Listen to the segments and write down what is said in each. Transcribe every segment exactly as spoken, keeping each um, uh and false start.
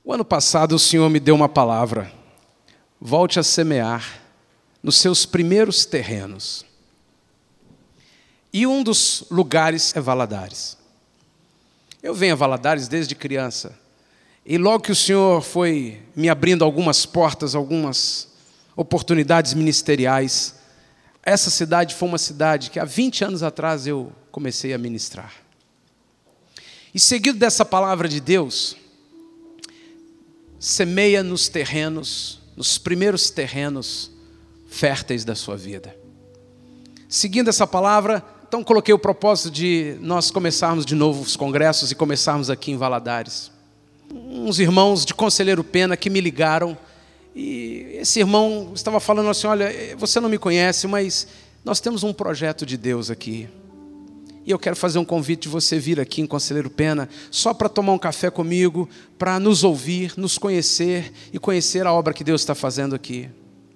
O ano passado o Senhor me deu uma palavra. Volte a semear nos seus primeiros terrenos. E um dos lugares é Valadares. Eu venho a Valadares desde criança. E logo que o Senhor foi me abrindo algumas portas, algumas oportunidades ministeriais, essa cidade foi uma cidade que há vinte anos atrás eu comecei a ministrar. E seguido dessa palavra de Deus, semeia nos terrenos, nos primeiros terrenos férteis da sua vida. Seguindo essa palavra, então coloquei o propósito de nós começarmos de novo os congressos e começarmos aqui em Valadares. Uns irmãos de Conselheiro Pena que me ligaram e esse irmão estava falando assim, olha, você não me conhece, mas nós temos um projeto de Deus aqui. E eu quero fazer um convite de você vir aqui em Conselheiro Pena, só para tomar um café comigo, para nos ouvir, nos conhecer e conhecer a obra que Deus está fazendo aqui.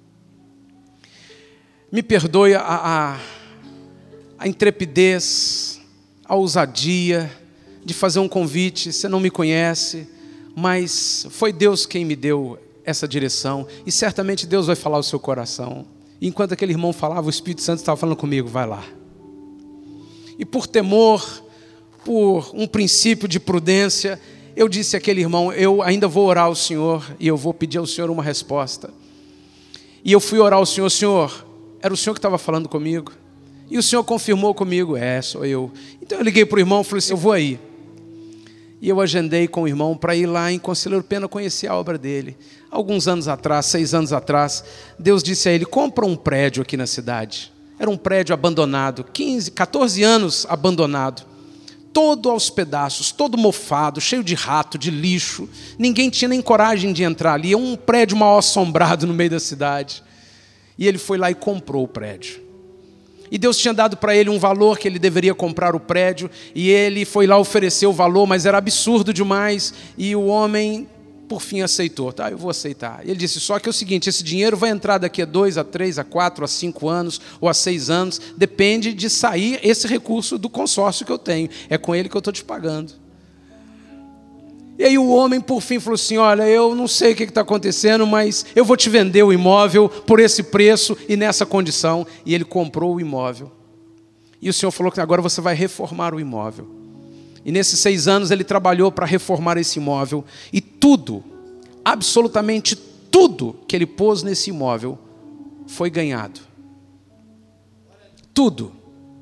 Me perdoe a, a, a intrepidez, a ousadia de fazer um convite, você não me conhece, mas foi Deus quem me deu essa direção, e certamente Deus vai falar o seu coração. E enquanto aquele irmão falava, o Espírito Santo estava falando comigo, vai lá. E por temor, por um princípio de prudência, eu disse àquele irmão, eu ainda vou orar ao Senhor e eu vou pedir ao Senhor uma resposta. E eu fui orar ao Senhor, Senhor, era o Senhor que estava falando comigo. E o Senhor confirmou comigo, é, sou eu. Então eu liguei para o irmão e falei assim, eu vou aí. E eu agendei com o irmão para ir lá em Conselheiro Pena conhecer a obra dele. Alguns anos atrás, seis anos atrás, Deus disse a ele, compra um prédio aqui na cidade. Era um prédio abandonado, quinze, quatorze anos abandonado, todo aos pedaços, todo mofado, cheio de rato, de lixo. Ninguém tinha nem coragem de entrar ali, é um prédio mal assombrado no meio da cidade. E ele foi lá e comprou o prédio. E Deus tinha dado para ele um valor que ele deveria comprar o prédio, e ele foi lá oferecer o valor, mas era absurdo demais, e o homem, por fim, aceitou. Tá, eu vou aceitar. E ele disse, só que é o seguinte, esse dinheiro vai entrar daqui a dois, a três, a quatro, a cinco anos, ou a seis anos, depende de sair esse recurso do consórcio que eu tenho. É com ele que eu estou te pagando. E aí o homem, por fim, falou assim, olha, eu não sei o que está acontecendo, mas eu vou te vender o imóvel por esse preço e nessa condição. E ele comprou o imóvel. E o Senhor falou que agora você vai reformar o imóvel. E nesses seis anos ele trabalhou para reformar esse imóvel. E tudo, absolutamente tudo que ele pôs nesse imóvel foi ganhado. Tudo.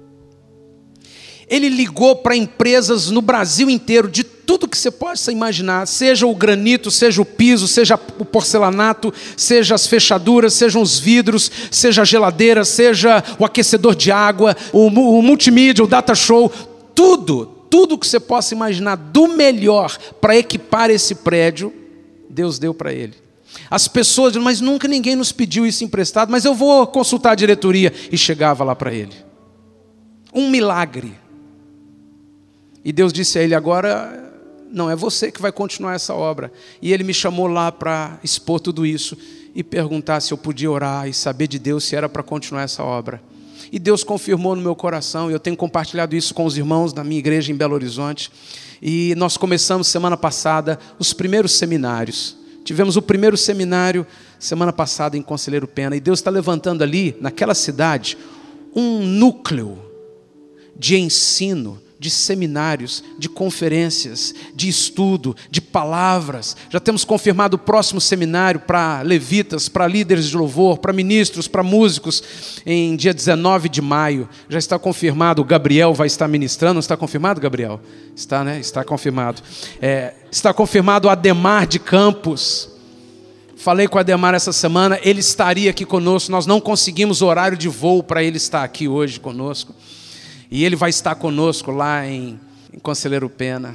Ele ligou para empresas no Brasil inteiro, de tudo que você possa imaginar, seja o granito, seja o piso, seja o porcelanato, seja as fechaduras, sejam os vidros, seja a geladeira, seja o aquecedor de água, o, o multimídia, o data show, tudo, tudo que você possa imaginar do melhor para equipar esse prédio, Deus deu para ele. As pessoas dizem, mas nunca ninguém nos pediu isso emprestado, mas eu vou consultar a diretoria. E chegava lá para ele. Um milagre. E Deus disse a ele, agora não é você que vai continuar essa obra. E ele me chamou lá para expor tudo isso e perguntar se eu podia orar e saber de Deus se era para continuar essa obra. E Deus confirmou no meu coração, e eu tenho compartilhado isso com os irmãos da minha igreja em Belo Horizonte. E nós começamos semana passada os primeiros seminários. Tivemos o primeiro seminário semana passada em Conselheiro Pena. E Deus está levantando ali, naquela cidade, um núcleo de ensino, de seminários, de conferências, de estudo, de palavras. Já temos confirmado o próximo seminário para levitas, para líderes de louvor, para ministros, para músicos, em dia dezenove de maio. Já está confirmado, o Gabriel vai estar ministrando. Está confirmado, Gabriel? Está, né? Está confirmado. É, está confirmado o Ademar de Campos. Falei com o Ademar essa semana, ele estaria aqui conosco. Nós não conseguimos horário de voo para ele estar aqui hoje conosco. E ele vai estar conosco lá em, em Conselheiro Pena.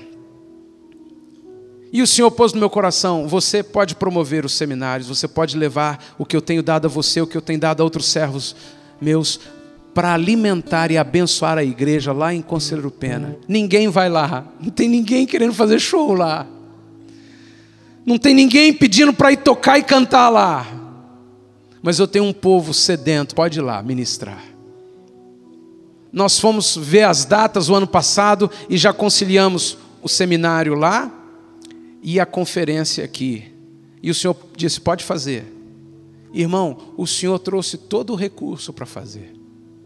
E o Senhor pôs no meu coração, você pode promover os seminários, você pode levar o que eu tenho dado a você, o que eu tenho dado a outros servos meus, para alimentar e abençoar a igreja lá em Conselheiro Pena. Ninguém vai lá, não tem ninguém querendo fazer show lá. Não tem ninguém pedindo para ir tocar e cantar lá. Mas eu tenho um povo sedento, pode ir lá ministrar. Nós fomos ver as datas o ano passado e já conciliamos o seminário lá e a conferência aqui. E o Senhor disse, pode fazer. Irmão, o Senhor trouxe todo o recurso para fazer.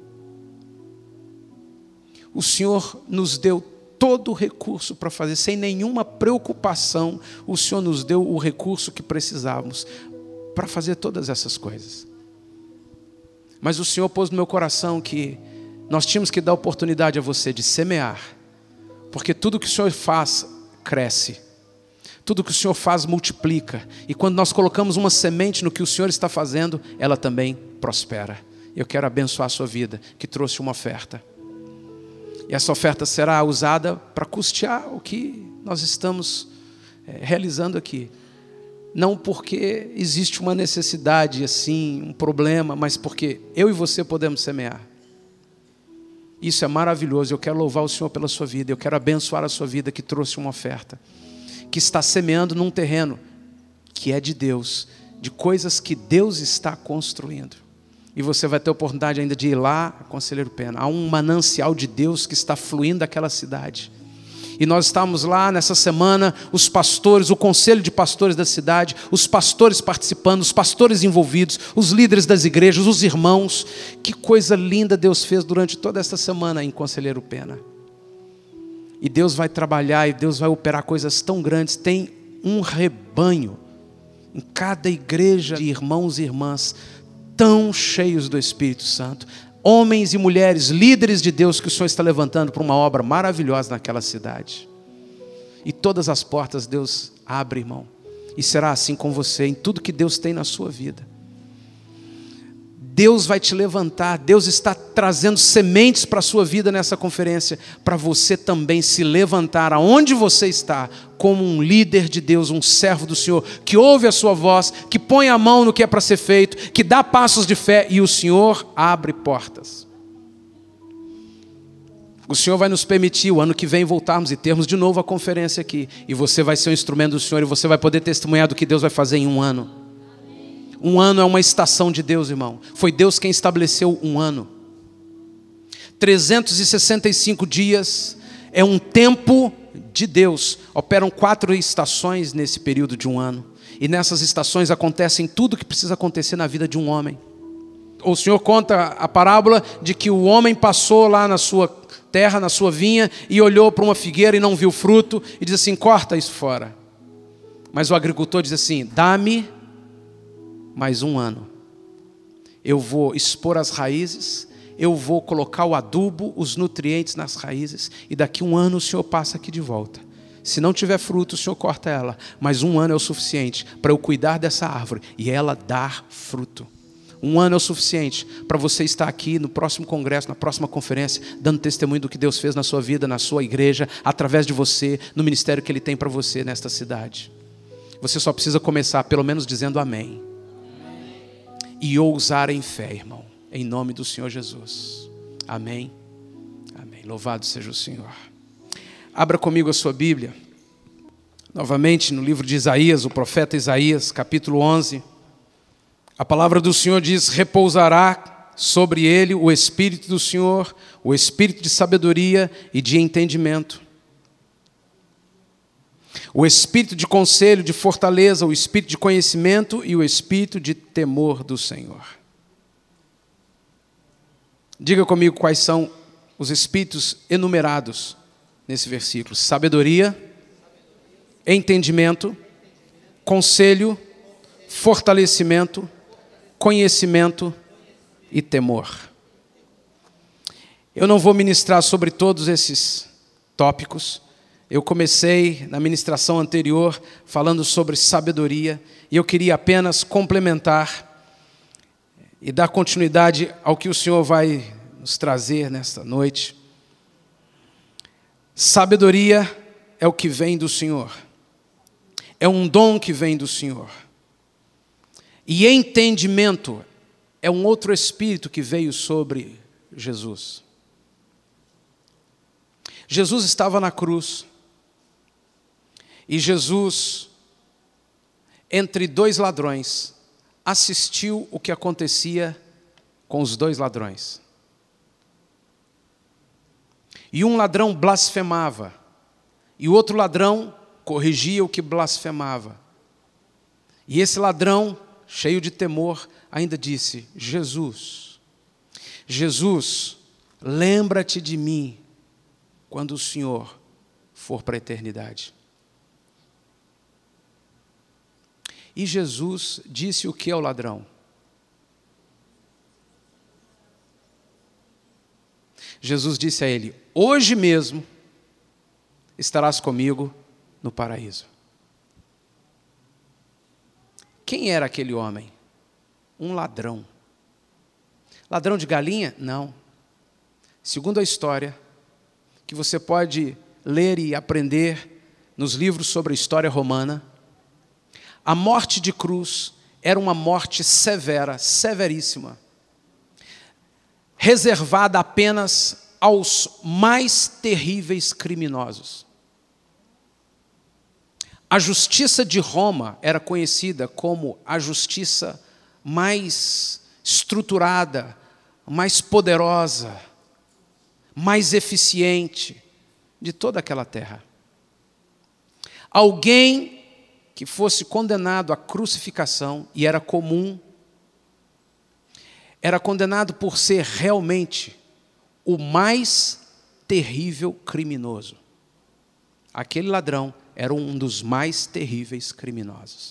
O Senhor nos deu todo o recurso para fazer, sem nenhuma preocupação. O Senhor nos deu o recurso que precisávamos para fazer todas essas coisas. Mas o Senhor pôs no meu coração que nós tínhamos que dar oportunidade a você de semear, porque tudo que o Senhor faz, cresce. Tudo que o Senhor faz, multiplica. E quando nós colocamos uma semente no que o Senhor está fazendo, ela também prospera. Eu quero abençoar a sua vida, que trouxe uma oferta. E essa oferta será usada para custear o que nós estamos é, realizando aqui. Não porque existe uma necessidade, assim, um problema, mas porque eu e você podemos semear. Isso é maravilhoso. Eu quero louvar o Senhor pela sua vida. Eu quero abençoar a sua vida que trouxe uma oferta, que está semeando num terreno que é de Deus, de coisas que Deus está construindo. E você vai ter a oportunidade ainda de ir lá, Conselheiro Pena. Há um manancial de Deus que está fluindo daquela cidade. E nós estamos lá nessa semana, os pastores, o conselho de pastores da cidade, os pastores participando, os pastores envolvidos, os líderes das igrejas, os irmãos. Que coisa linda Deus fez durante toda essa semana em Conselheiro Pena. E Deus vai trabalhar e Deus vai operar coisas tão grandes. Tem um rebanho em cada igreja de irmãos e irmãs tão cheios do Espírito Santo. Homens e mulheres, líderes de Deus que o Senhor está levantando para uma obra maravilhosa naquela cidade. E todas as portas Deus abre, irmão. E será assim com você em tudo que Deus tem na sua vida. Deus vai te levantar, Deus está trazendo sementes para a sua vida nessa conferência, para você também se levantar aonde você está, como um líder de Deus, um servo do Senhor, que ouve a sua voz, que põe a mão no que é para ser feito, que dá passos de fé, e o Senhor abre portas. O Senhor vai nos permitir, o ano que vem, voltarmos e termos de novo a conferência aqui, e você vai ser um instrumento do Senhor, e você vai poder testemunhar do que Deus vai fazer em um ano. Um ano é uma estação de Deus, irmão. Foi Deus quem estabeleceu um ano. trezentos e sessenta e cinco dias é um tempo de Deus. Operam quatro estações nesse período de um ano. E nessas estações acontecem tudo o que precisa acontecer na vida de um homem. O Senhor conta a parábola de que o homem passou lá na sua terra, na sua vinha, e olhou para uma figueira e não viu fruto, e diz assim, corta isso fora. Mas o agricultor diz assim, dá-me mais um ano, eu vou expor as raízes, eu vou colocar o adubo, os nutrientes nas raízes, e daqui um ano o Senhor passa aqui de volta. Se não tiver fruto, o Senhor corta ela, mas um ano é o suficiente para eu cuidar dessa árvore e ela dar fruto. Um ano é o suficiente para você estar aqui no próximo congresso, na próxima conferência, dando testemunho do que Deus fez na sua vida, na sua igreja, através de você, no ministério que Ele tem para você nesta cidade. Você só precisa começar pelo menos dizendo amém. E ousar em fé, irmão, em nome do Senhor Jesus. Amém. Amém. Louvado seja o Senhor. Abra comigo a sua Bíblia. Novamente no livro de Isaías, o profeta Isaías, capítulo onze. A palavra do Senhor diz, repousará sobre ele o Espírito do Senhor, o Espírito de sabedoria e de entendimento. O espírito de conselho, de fortaleza, o espírito de conhecimento e o espírito de temor do Senhor. Diga comigo quais são os espíritos enumerados nesse versículo. Sabedoria, entendimento, conselho, fortalecimento, conhecimento e temor. Eu não vou ministrar sobre todos esses tópicos. Eu comecei na ministração anterior falando sobre sabedoria e eu queria apenas complementar e dar continuidade ao que o Senhor vai nos trazer nesta noite. Sabedoria é o que vem do Senhor. É um dom que vem do Senhor. E entendimento é um outro espírito que veio sobre Jesus. Jesus estava na cruz. E Jesus, entre dois ladrões, assistiu o que acontecia com os dois ladrões. E um ladrão blasfemava, e o outro ladrão corrigia o que blasfemava. E esse ladrão, cheio de temor, ainda disse: Jesus, Jesus, lembra-te de mim quando o Senhor for para a eternidade. E Jesus disse o que ao ladrão? Jesus disse a ele: hoje mesmo estarás comigo no paraíso. Quem era aquele homem? Um ladrão. Ladrão de galinha? Não. Segundo a história, que você pode ler e aprender nos livros sobre a história romana, a morte de cruz era uma morte severa, severíssima, reservada apenas aos mais terríveis criminosos. A justiça de Roma era conhecida como a justiça mais estruturada, mais poderosa, mais eficiente de toda aquela terra. Alguém que fosse condenado à crucificação, e era comum, era condenado por ser realmente o mais terrível criminoso. Aquele ladrão era um dos mais terríveis criminosos.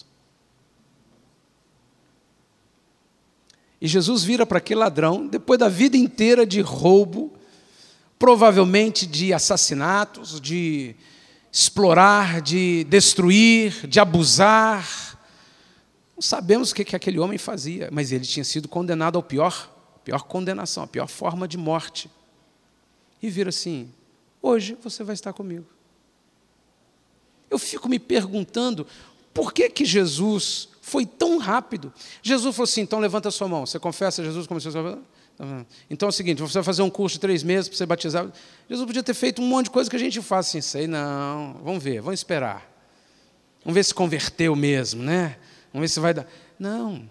E Jesus vira para aquele ladrão, depois da vida inteira de roubo, provavelmente de assassinatos, de explorar, de destruir, de abusar. Não sabemos o que, que aquele homem fazia, mas ele tinha sido condenado ao pior, pior condenação, a pior forma de morte. E vira assim: hoje você vai estar comigo. Eu fico me perguntando, por que que Jesus foi tão rápido? Jesus falou assim: então levanta a sua mão. Você confessa Jesus como seu Salvador? Então é o seguinte, você vai fazer um curso de três meses para ser batizado. Jesus podia ter feito um monte de coisa que a gente faz assim, sei não, vamos ver, vamos esperar. Vamos ver se converteu mesmo, né? Vamos ver se vai dar. Não.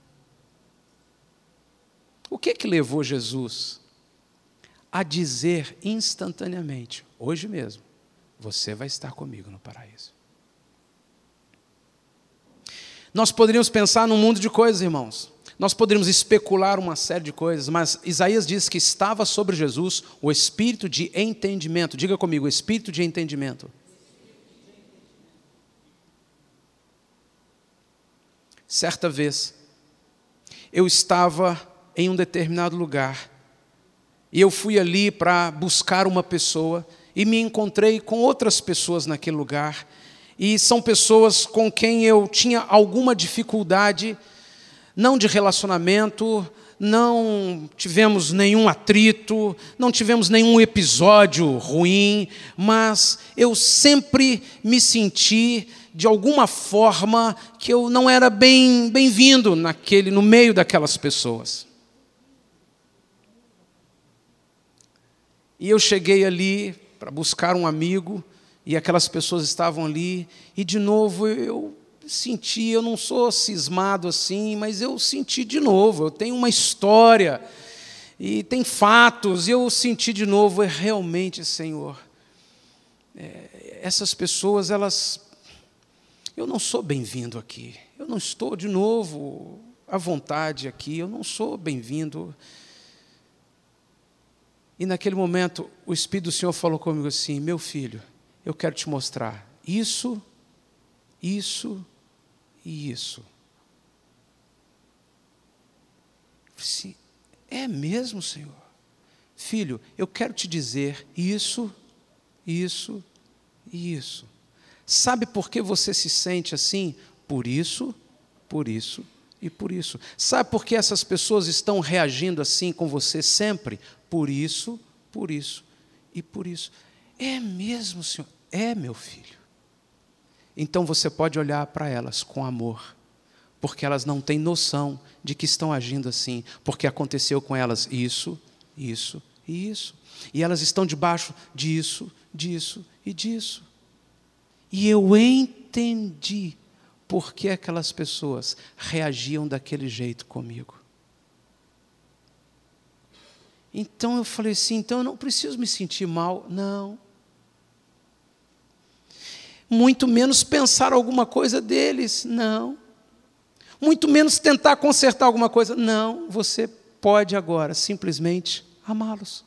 O que que levou Jesus a dizer instantaneamente: hoje mesmo, você vai estar comigo no paraíso? Nós poderíamos pensar num mundo de coisas, irmãos. Nós poderíamos especular uma série de coisas, mas Isaías diz que estava sobre Jesus o espírito de entendimento. Diga comigo, espírito de entendimento. Certa vez, eu estava em um determinado lugar, e eu fui ali para buscar uma pessoa, e me encontrei com outras pessoas naquele lugar, e são pessoas com quem eu tinha alguma dificuldade, não de relacionamento, não tivemos nenhum atrito, não tivemos nenhum episódio ruim, mas eu sempre me senti, de alguma forma, que eu não era bem, bem-vindo naquele, no meio daquelas pessoas. E eu cheguei ali para buscar um amigo, e aquelas pessoas estavam ali, e de novo eu senti, eu não sou cismado assim, mas eu senti de novo, eu tenho uma história, e tem fatos, e eu senti de novo, é realmente, Senhor, é, essas pessoas, elas, eu não sou bem-vindo aqui, eu não estou de novo à vontade aqui, eu não sou bem-vindo. E naquele momento, o Espírito do Senhor falou comigo assim: meu filho, eu quero te mostrar isso, isso e isso. Sim, é mesmo, Senhor? Filho, eu quero te dizer isso, isso e isso. Sabe por que você se sente assim? Por isso, por isso e por isso. Sabe por que essas pessoas estão reagindo assim com você sempre? Por isso, por isso e por isso. É mesmo, Senhor? É, meu filho. Então você pode olhar para elas com amor, porque elas não têm noção de que estão agindo assim, porque aconteceu com elas isso, isso e isso. E elas estão debaixo disso, disso e disso. E eu entendi por que aquelas pessoas reagiam daquele jeito comigo. Então eu falei assim, então eu não preciso me sentir mal, não. muito menos pensar alguma coisa deles, não. Muito menos tentar consertar alguma coisa, não. Você pode agora simplesmente amá-los.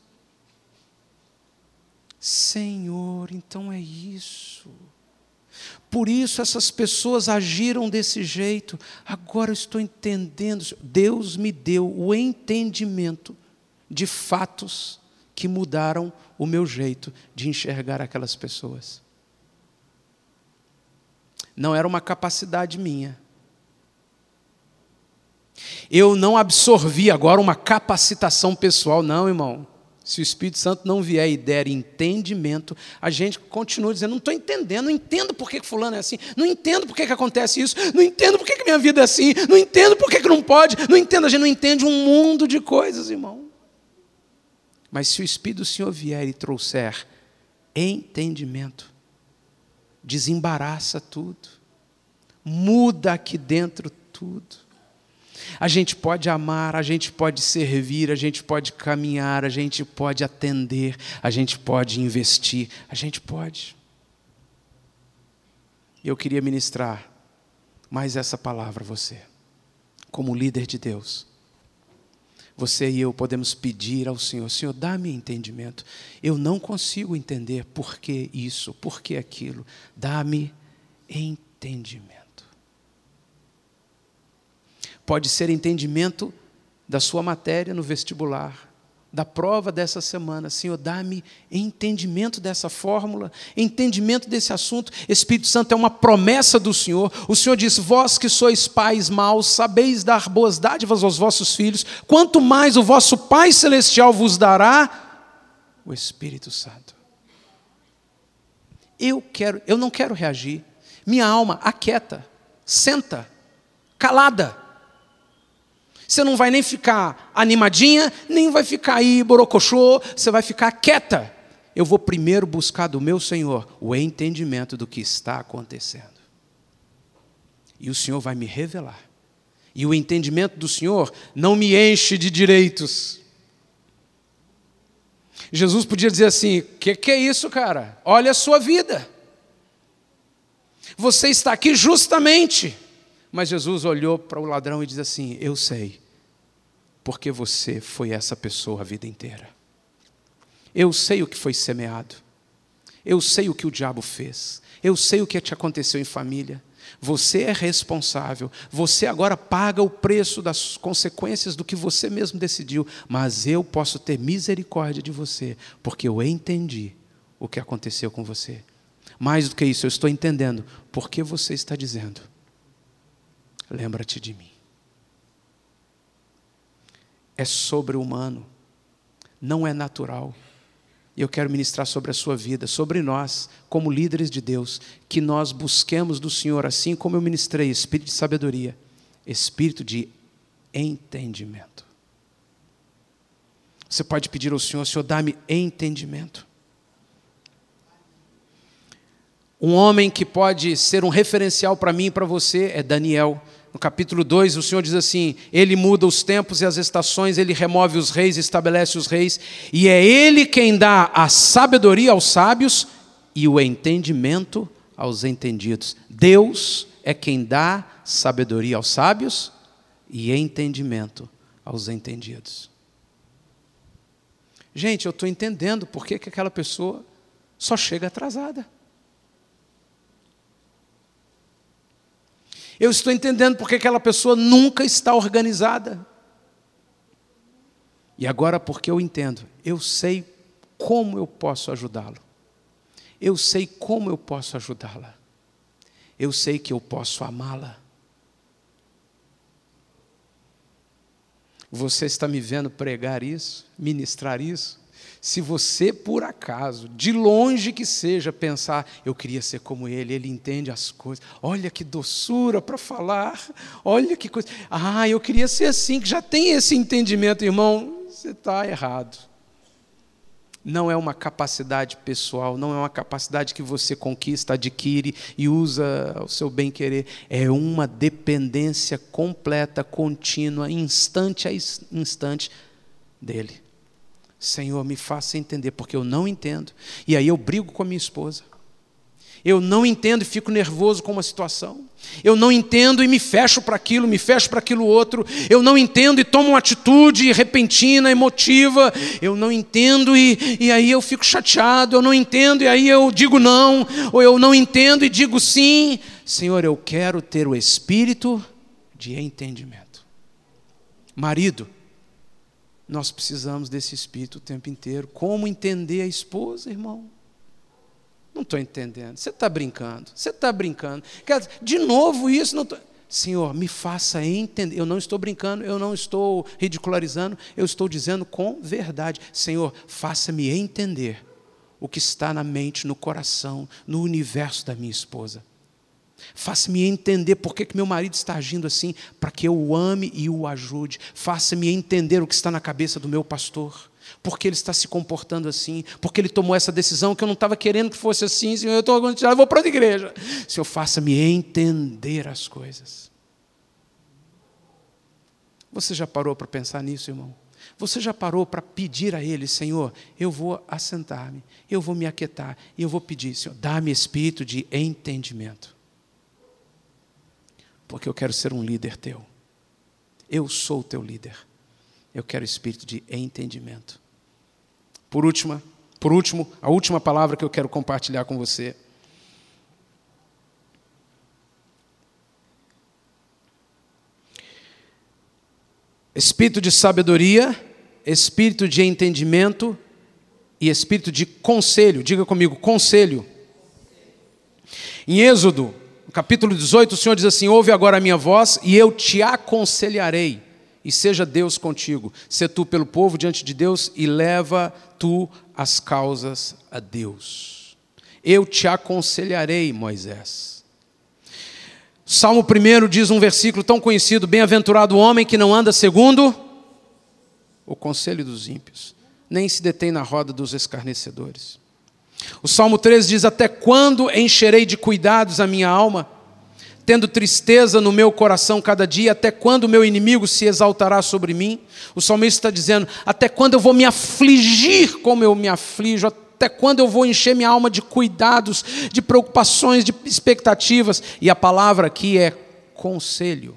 Senhor, então é isso. Por isso essas pessoas agiram desse jeito. Agora eu estou entendendo. Deus me deu o entendimento de fatos que mudaram o meu jeito de enxergar aquelas pessoas. Não era uma capacidade minha. Eu não absorvi agora uma capacitação pessoal, não, irmão. Se o Espírito Santo não vier e der entendimento, a gente continua dizendo, não estou entendendo, não entendo por que fulano é assim, não entendo por que acontece isso, não entendo por que minha vida é assim, não entendo por que não pode, não entendo, a gente não entende um mundo de coisas, irmão. Mas se o Espírito do Senhor vier e trouxer entendimento, desembaraça tudo, muda aqui dentro tudo. A gente pode amar, a gente pode servir, a gente pode caminhar, a gente pode atender, a gente pode investir, a gente pode. Eu queria ministrar mais essa palavra a você, como líder de Deus. Você e eu podemos pedir ao Senhor, Senhor, dá-me entendimento. Eu não consigo entender por que isso, por que aquilo. Dá-me entendimento. Pode ser entendimento da sua matéria no vestibular, da prova dessa semana. Senhor, dá-me entendimento dessa fórmula, entendimento desse assunto. Espírito Santo é uma promessa do Senhor. O Senhor diz, vós que sois pais maus, sabeis dar boas dádivas aos vossos filhos, quanto mais o vosso Pai Celestial vos dará o Espírito Santo. Eu quero, eu não quero reagir. Minha alma aquieta, senta, calada. Você não vai nem ficar animadinha, nem vai ficar aí borocochô, você vai ficar quieta. Eu vou primeiro buscar do meu Senhor o entendimento do que está acontecendo. E o Senhor vai me revelar. E o entendimento do Senhor não me enche de direitos. Jesus podia dizer assim, o que, que é isso, cara? Olha a sua vida. Você está aqui justamente... Mas Jesus olhou para o ladrão e disse assim, eu sei, porque você foi essa pessoa a vida inteira. Eu sei o que foi semeado. Eu sei o que o diabo fez. Eu sei o que te aconteceu em família. Você é responsável. Você agora paga o preço das consequências do que você mesmo decidiu. Mas eu posso ter misericórdia de você, porque eu entendi o que aconteceu com você. Mais do que isso, eu estou entendendo por que você está dizendo. Lembra-te de mim. É sobre-humano, não é natural. E eu quero ministrar sobre a sua vida, sobre nós, como líderes de Deus, que nós busquemos do Senhor, assim como eu ministrei, espírito de sabedoria, espírito de entendimento. Você pode pedir ao Senhor, Senhor, dá-me entendimento. Um homem que pode ser um referencial para mim e para você é Daniel. No capítulo dois, o Senhor diz assim, Ele muda os tempos e as estações, Ele remove os reis, estabelece os reis, e é Ele quem dá a sabedoria aos sábios e o entendimento aos entendidos. Deus é quem dá sabedoria aos sábios e entendimento aos entendidos. Gente, eu estou entendendo por que que aquela pessoa só chega atrasada. Eu estou entendendo porque aquela pessoa nunca está organizada. E agora, porque eu entendo, eu sei como eu posso ajudá-lo. Eu sei como eu posso ajudá-la. Eu sei que eu posso amá-la. Você está me vendo pregar isso, ministrar isso? Se você, por acaso, de longe que seja, pensar, eu queria ser como ele, ele entende as coisas, olha que doçura para falar, olha que coisa, ah, eu queria ser assim, que já tem esse entendimento, irmão, você está errado. Não é uma capacidade pessoal, não é uma capacidade que você conquista, adquire e usa ao seu bem-querer, é uma dependência completa, contínua, instante a instante dele. Senhor, me faça entender, porque eu não entendo. E aí eu brigo com a minha esposa. Eu não entendo e fico nervoso com uma situação. Eu não entendo e me fecho para aquilo, me fecho para aquilo outro. Eu não entendo e tomo uma atitude repentina, emotiva. Eu não entendo e, e aí eu fico chateado. Eu não entendo e aí eu digo não. Ou eu não entendo e digo sim. Senhor, eu quero ter o espírito de entendimento. Marido, nós precisamos desse espírito o tempo inteiro. Como entender a esposa, irmão? Não estou entendendo. Você está brincando. Você está brincando. De novo isso. Não tô... Senhor, me faça entender. Eu não estou brincando, eu não estou ridicularizando, eu estou dizendo com verdade. Senhor, faça-me entender o que está na mente, no coração, no universo da minha esposa. Faça-me entender por que que meu marido está agindo assim, para que eu o ame e o ajude. Faça-me entender o que está na cabeça do meu pastor. Porque ele está se comportando assim, porque ele tomou essa decisão que eu não estava querendo que fosse assim. Senhor, eu estou agonizado, eu vou para outra igreja. Senhor, faça-me entender as coisas. Você já parou para pensar nisso, irmão? Você já parou para pedir a Ele, Senhor, eu vou assentar-me, eu vou me aquietar, e eu vou pedir, Senhor, dá-me espírito de entendimento. Porque eu quero ser um líder teu. Eu sou o teu líder. Eu quero espírito de entendimento. Por último, por último, a última palavra que eu quero compartilhar com você. Espírito de sabedoria, espírito de entendimento e espírito de conselho. Diga comigo, conselho. Em Êxodo, no capítulo dezoito, o Senhor diz assim: ouve agora a minha voz e eu te aconselharei. E seja Deus contigo, sê tu pelo povo diante de Deus e leva tu as causas a Deus. Eu te aconselharei, Moisés. Salmo primeiro diz um versículo tão conhecido: bem-aventurado o homem que não anda segundo o conselho dos ímpios, nem se detém na roda dos escarnecedores. O Salmo treze diz: até quando encherei de cuidados a minha alma? Tendo tristeza no meu coração cada dia, até quando o meu inimigo se exaltará sobre mim? O salmista está dizendo, até quando eu vou me afligir como eu me aflijo? Até quando eu vou encher minha alma de cuidados, de preocupações, de expectativas? E a palavra aqui é conselho.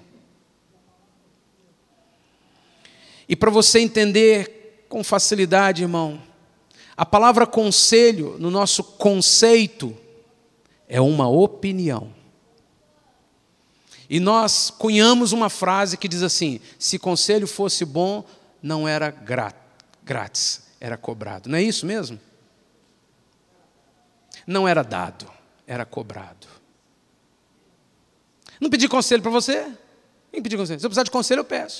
E para você entender com facilidade, irmão, a palavra conselho, no nosso conceito, é uma opinião. E nós cunhamos uma frase que diz assim: se conselho fosse bom, não era grátis, era cobrado. Não é isso mesmo? Não era dado, era cobrado. Não pedi conselho para você? Quem pediu conselho? Se eu precisar de conselho, eu peço.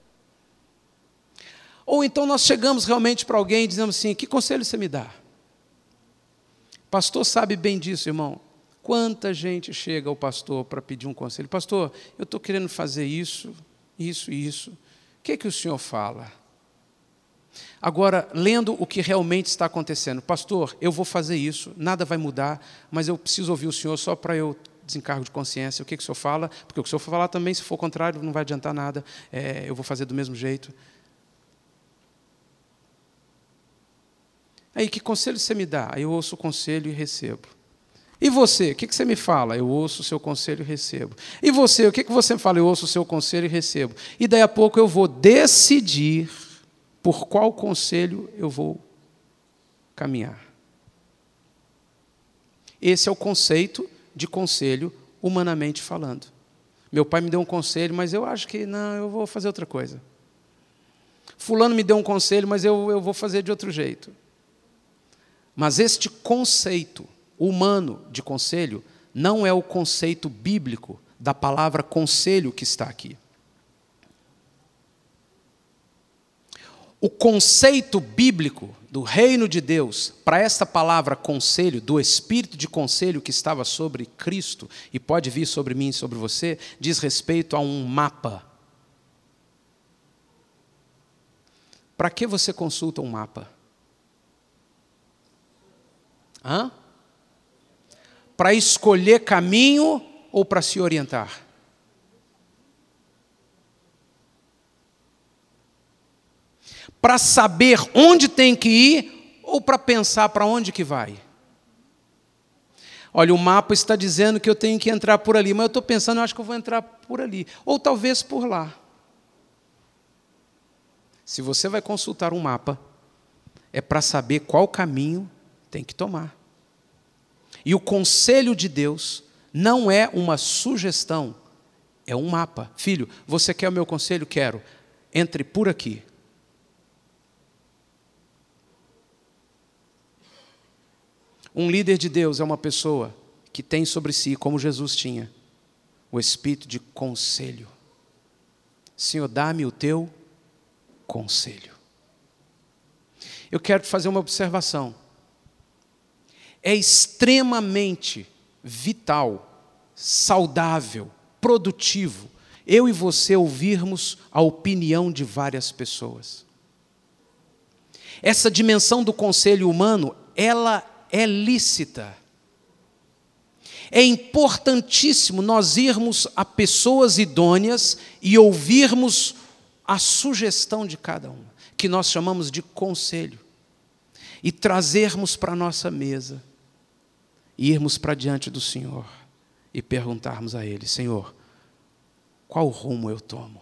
Ou então nós chegamos realmente para alguém e dizemos assim: que conselho você me dá? Pastor sabe bem disso, irmão. Quanta gente chega ao pastor para pedir um conselho? Pastor, eu estou querendo fazer isso, isso e isso. O que é que o senhor fala? Agora, lendo o que realmente está acontecendo. Pastor, eu vou fazer isso, nada vai mudar, mas eu preciso ouvir o senhor só para eu desencargo de consciência. O que, que o senhor fala? Porque o que o senhor for falar também, se for contrário, não vai adiantar nada. É, eu vou fazer do mesmo jeito. Aí, que conselho você me dá? Aí eu ouço o conselho e recebo. E você, o que você me fala? Eu ouço o seu conselho e recebo. E você, o que você fala? Eu ouço o seu conselho e recebo. E daí a pouco eu vou decidir por qual conselho eu vou caminhar. Esse é o conceito de conselho, humanamente falando. Meu pai me deu um conselho, mas eu acho que não, eu vou fazer outra coisa. Fulano me deu um conselho, mas eu, eu vou fazer de outro jeito. Mas este conceito humano de conselho não é o conceito bíblico da palavra conselho que está aqui. O conceito bíblico do reino de Deus para esta palavra conselho, do espírito de conselho que estava sobre Cristo e pode vir sobre mim e sobre você, diz respeito a um mapa. Para que você consulta um mapa? Hã? Para escolher caminho ou para se orientar? Para saber onde tem que ir ou para pensar para onde que vai? Olha, o mapa está dizendo que eu tenho que entrar por ali, mas eu estou pensando, eu acho que eu vou entrar por ali. Ou talvez por lá. Se você vai consultar um mapa, é para saber qual caminho tem que tomar. E o conselho de Deus não é uma sugestão, é um mapa. Filho, você quer o meu conselho? Quero. Entre por aqui. Um líder de Deus é uma pessoa que tem sobre si, como Jesus tinha, o espírito de conselho. Senhor, dá-me o teu conselho. Eu quero te fazer uma observação. É extremamente vital, saudável, produtivo, eu e você ouvirmos a opinião de várias pessoas. Essa dimensão do conselho humano, ela é lícita. É importantíssimo nós irmos a pessoas idôneas e ouvirmos a sugestão de cada um, que nós chamamos de conselho, e trazermos para a nossa mesa, e irmos para diante do Senhor e perguntarmos a Ele: Senhor, qual rumo eu tomo?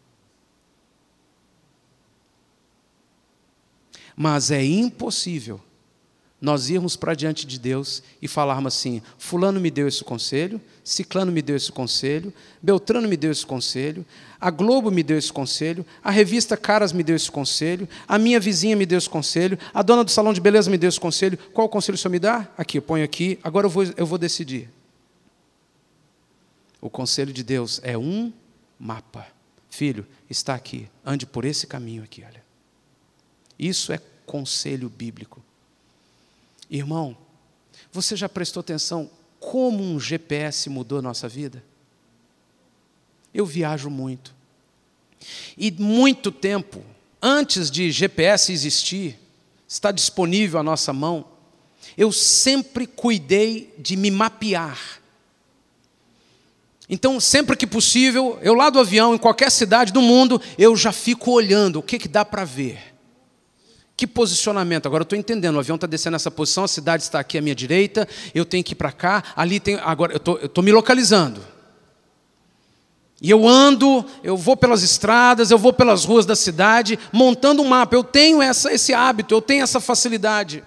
Mas é impossível nós irmos para diante de Deus e falarmos assim: fulano me deu esse conselho, ciclano me deu esse conselho, Beltrano me deu esse conselho, a Globo me deu esse conselho, a revista Caras me deu esse conselho, a minha vizinha me deu esse conselho, a dona do salão de beleza me deu esse conselho. Qual conselho o senhor me dá? Aqui, eu ponho aqui, agora eu vou, eu vou decidir. O conselho de Deus é um mapa. Filho, está aqui, ande por esse caminho aqui, olha. Isso é conselho bíblico. Irmão, você já prestou atenção como um G P S mudou a nossa vida? Eu viajo muito. E muito tempo, antes de G P S existir, está disponível à nossa mão, eu sempre cuidei de me mapear. Então, sempre que possível, eu lá do avião, em qualquer cidade do mundo, eu já fico olhando o que, que dá para ver. Que posicionamento? Agora eu estou entendendo, o avião está descendo nessa posição, a cidade está aqui à minha direita, eu tenho que ir para cá, ali tem... Agora eu estou, eu estou me localizando. E eu ando, eu vou pelas estradas, eu vou pelas ruas da cidade, montando um mapa. Eu tenho essa, esse hábito, eu tenho essa facilidade.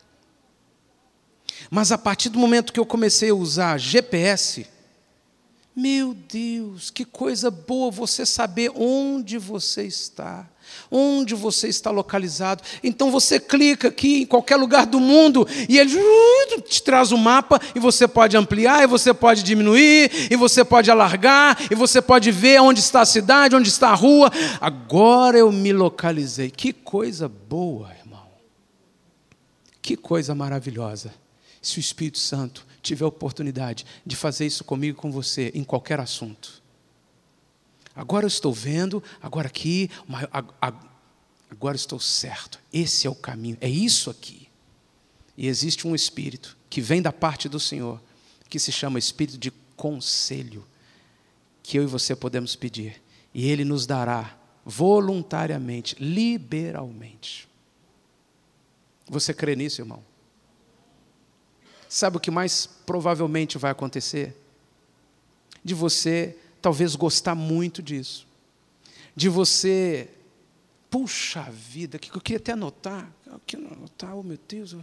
Mas a partir do momento que eu comecei a usar G P S, meu Deus, que coisa boa você saber onde você está. Onde você está localizado. Então você clica aqui em qualquer lugar do mundo e ele te traz o mapa e você pode ampliar, e você pode diminuir, e você pode alargar, e você pode ver onde está a cidade, onde está a rua. Agora eu me localizei. Que coisa boa, irmão. Que coisa maravilhosa. Se o Espírito Santo tiver a oportunidade de fazer isso comigo e com você em qualquer assunto. Agora eu estou vendo, agora aqui, agora estou certo. Esse é o caminho, é isso aqui. E existe um Espírito que vem da parte do Senhor, que se chama Espírito de conselho, que eu e você podemos pedir. E Ele nos dará voluntariamente, liberalmente. Você crê nisso, irmão? Sabe o que mais provavelmente vai acontecer? De você talvez gostar muito disso. De você, puxa vida, que eu queria até anotar, eu queria anotar, oh meu Deus.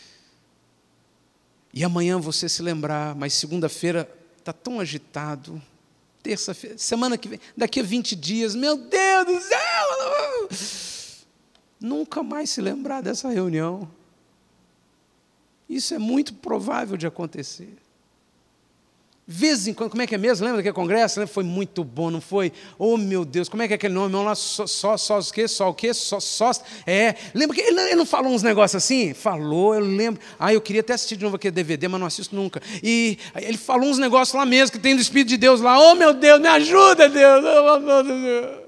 E amanhã você se lembrar, mas segunda-feira está tão agitado, terça-feira, semana que vem, daqui a vinte dias, meu Deus do céu, nunca mais se lembrar dessa reunião. Isso é muito provável de acontecer. Vez em quando, como é que é mesmo? Lembra daquele congresso? Foi muito bom, não foi? Oh, meu Deus, como é que é aquele nome? Vamos lá, só, só, só o quê? Só o quê? Só, só, é, lembra que ele, ele não falou uns negócios assim? Falou, eu lembro. Ah, eu queria até assistir de novo aquele D V D, mas não assisto nunca. E ele falou uns negócios lá mesmo, que tem do Espírito de Deus lá. Oh, meu Deus, me ajuda, Deus. Oh, meu Deus.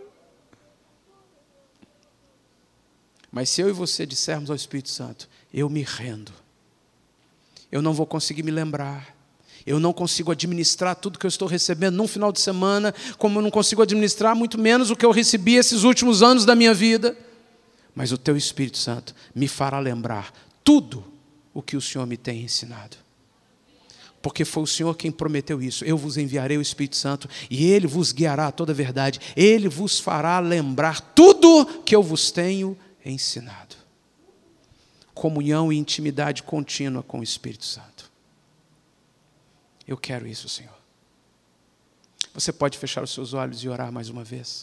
Mas se eu e você dissermos ao Espírito Santo, eu me rendo. Eu não vou conseguir me lembrar. Eu não consigo administrar tudo que eu estou recebendo num final de semana, como eu não consigo administrar muito menos o que eu recebi esses últimos anos da minha vida. Mas o Teu Espírito Santo me fará lembrar tudo o que o Senhor me tem ensinado. Porque foi o Senhor quem prometeu isso. Eu vos enviarei o Espírito Santo e Ele vos guiará a toda a verdade. Ele vos fará lembrar tudo que eu vos tenho ensinado. Comunhão e intimidade contínua com o Espírito Santo. Eu quero isso, Senhor. Você pode fechar os seus olhos e orar mais uma vez?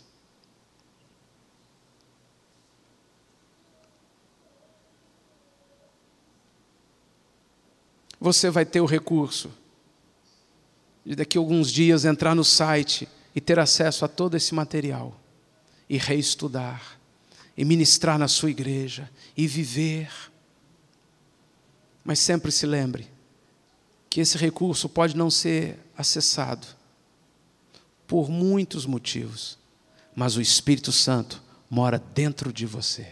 Você vai ter o recurso de daqui a alguns dias entrar no site e ter acesso a todo esse material e reestudar, e ministrar na sua igreja, e viver. Mas sempre se lembre que esse recurso pode não ser acessado por muitos motivos, mas o Espírito Santo mora dentro de você.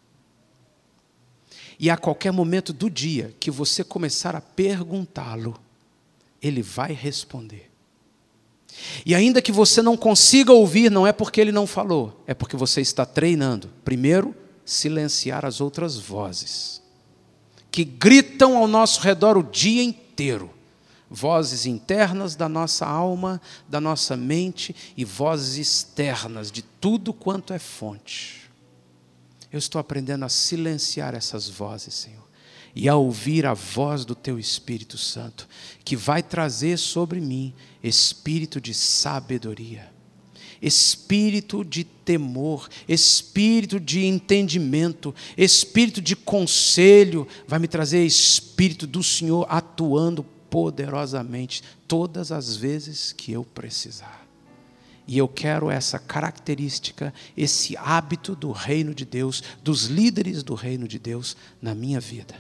E a qualquer momento do dia que você começar a perguntá-lo, Ele vai responder. E ainda que você não consiga ouvir, não é porque Ele não falou, é porque você está treinando. Primeiro, silenciar as outras vozes, que gritam ao nosso redor o dia inteiro. Vozes internas da nossa alma, da nossa mente, e vozes externas de tudo quanto é fonte. Eu estou aprendendo a silenciar essas vozes, Senhor, e a ouvir a voz do Teu Espírito Santo, que vai trazer sobre mim espírito de sabedoria, espírito de temor, espírito de entendimento, espírito de conselho, vai me trazer espírito do Senhor atuando poderosamente todas as vezes que eu precisar. E eu quero essa característica, esse hábito do reino de Deus, dos líderes do reino de Deus na minha vida.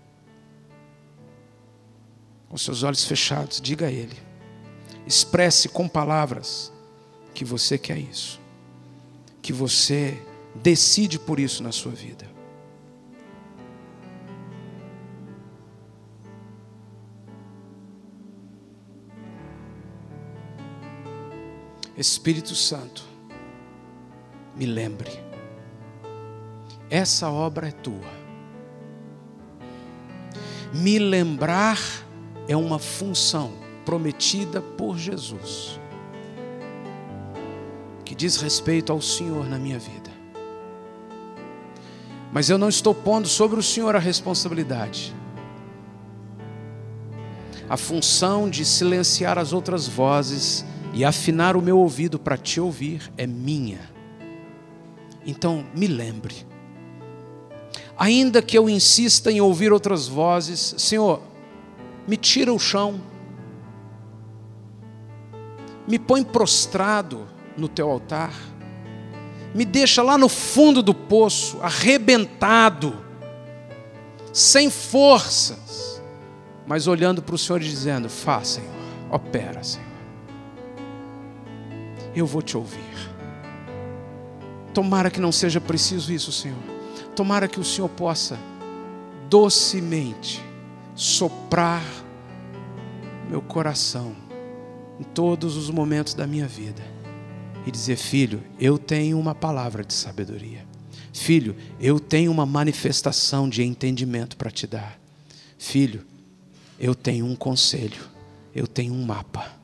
Com seus olhos fechados, diga a Ele. Expresse com palavras que você quer isso. Que você decide por isso na sua vida. Espírito Santo, me lembre, essa obra é tua. Me lembrar é uma função prometida por Jesus, que diz respeito ao Senhor na minha vida. Mas eu não estou pondo sobre o Senhor a responsabilidade. A função de silenciar as outras vozes e afinar o meu ouvido para te ouvir é minha. Então, me lembre. Ainda que eu insista em ouvir outras vozes, Senhor, me tira o chão. Me põe prostrado no Teu altar. Me deixa lá no fundo do poço, arrebentado, sem forças, mas olhando para o Senhor e dizendo, faz, Senhor, opera, Senhor. Eu vou te ouvir. Tomara que não seja preciso isso, Senhor. Tomara que o Senhor possa docemente soprar meu coração em todos os momentos da minha vida e dizer, filho, eu tenho uma palavra de sabedoria. Filho, eu tenho uma manifestação de entendimento para te dar. Filho, eu tenho um conselho, eu tenho um mapa.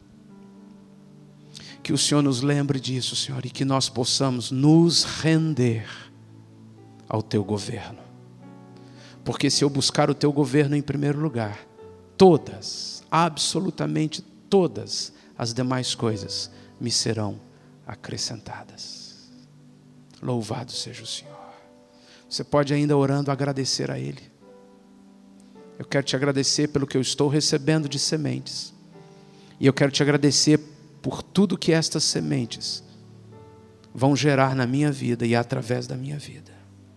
Que o Senhor nos lembre disso, Senhor, e que nós possamos nos render ao Teu governo. Porque se eu buscar o Teu governo em primeiro lugar, todas, absolutamente todas as demais coisas me serão acrescentadas. Louvado seja o Senhor. Você pode ainda orando agradecer a Ele. Eu quero te agradecer pelo que eu estou recebendo de sementes. E eu quero te agradecer por tudo que estas sementes vão gerar na minha vida e através da minha vida.